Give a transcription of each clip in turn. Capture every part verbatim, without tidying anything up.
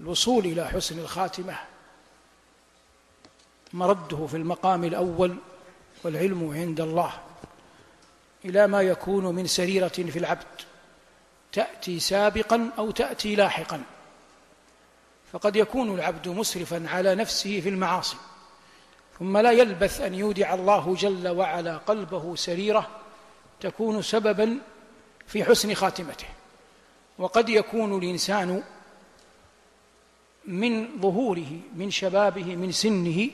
الوصول إلى حسن الخاتمة مرده في المقام الأول والعلم عند الله إلى ما يكون من سريرة في العبد تأتي سابقا أو تأتي لاحقا. فقد يكون العبد مسرفا على نفسه في المعاصي ثم لا يلبث أن يودع الله جل وعلا قلبه سريرة تكون سببا في حسن خاتمته. وقد يكون الإنسان من ظهوره من شبابه من سنه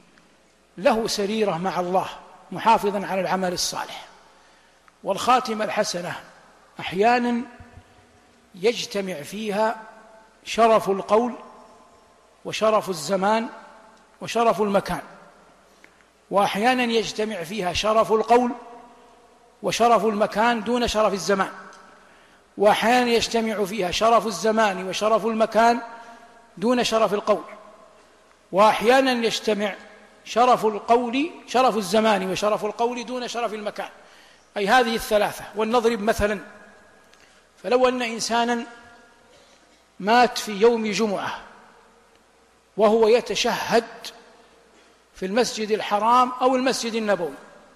له سريرة مع الله محافظا على العمل الصالح، والخاتمة الحسنة أحيانا يجتمع فيها شرف القول وشرف الزمان وشرف المكان، وأحيانا يجتمع فيها شرف القول وشرف المكان دون شرف الزمان، وأحيانا يجتمع فيها شرف الزمان وشرف المكان دون شرف القول، وأحيانا يجتمع شرف القول شرف الزمان وشرف القول دون شرف المكان، أي هذه الثلاثة. ولنضرب مثلا، فلو أن إنسانا مات في يوم جمعة وهو يتشهد في المسجد الحرام أو المسجد النبوي،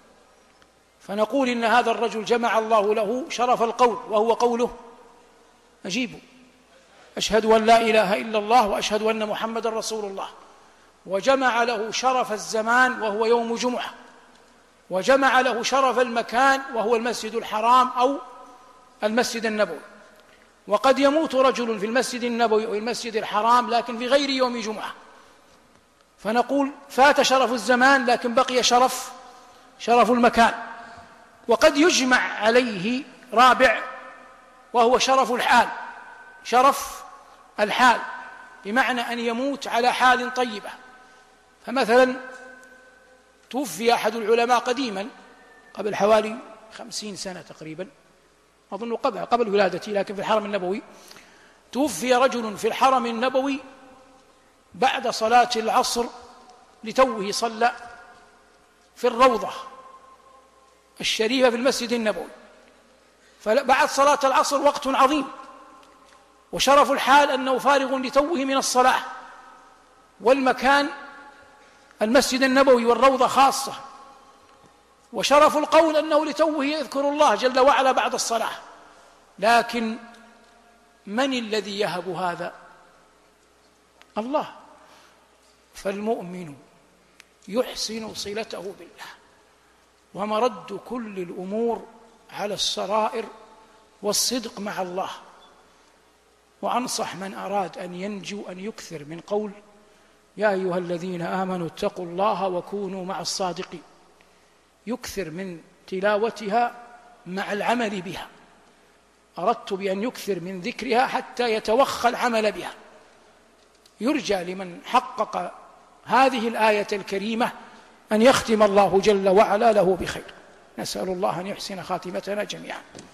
فنقول إن هذا الرجل جمع الله له شرف القول وهو قوله أجيبوا أشهد أن لا إله إلا الله وأشهد أن محمد رسول الله، وجمع له شرف الزمان وهو يوم جمعة، وجمع له شرف المكان وهو المسجد الحرام أو المسجد النبوي. وقد يموت رجل في المسجد النبوي أو المسجد الحرام لكن في غير يوم جمعة، فنقول فات شرف الزمان لكن بقي شرف شرف المكان. وقد يجمع عليه رابع وهو شرف الحال شرف الحال بمعنى أن يموت على حال طيبة. فمثلا توفي أحد العلماء قديما قبل حوالي خمسين سنة تقريبا، أظن قبل قبل ولادتي لكن في الحرم النبوي، توفي رجل في الحرم النبوي بعد صلاة العصر لتوه صلى في الروضة الشريفة في المسجد النبوي، فبعد صلاة العصر وقت عظيم وشرف الحال أنه فارغ لتوه من الصلاة، والمكان المسجد النبوي والروضة خاصة، وشرف القول أنه لتوه يذكر الله جل وعلا بعد الصلاة. لكن من الذي يهب هذا؟ الله. فالمؤمن يحسن صلته بالله، ومرد كل الأمور على السرائر والصدق مع الله. وأنصح من أراد أن ينجو أن يكثر من قول يا أيها الذين آمنوا اتقوا الله وكونوا مع الصادقين، يكثر من تلاوتها مع العمل بها. أردت بأن يكثر من ذكرها حتى يتوخى العمل بها. يرجى لمن حقق هذه الآية الكريمة أن يختم الله جل وعلا له بخير. نسأل الله أن يحسن خاتمتنا جميعا.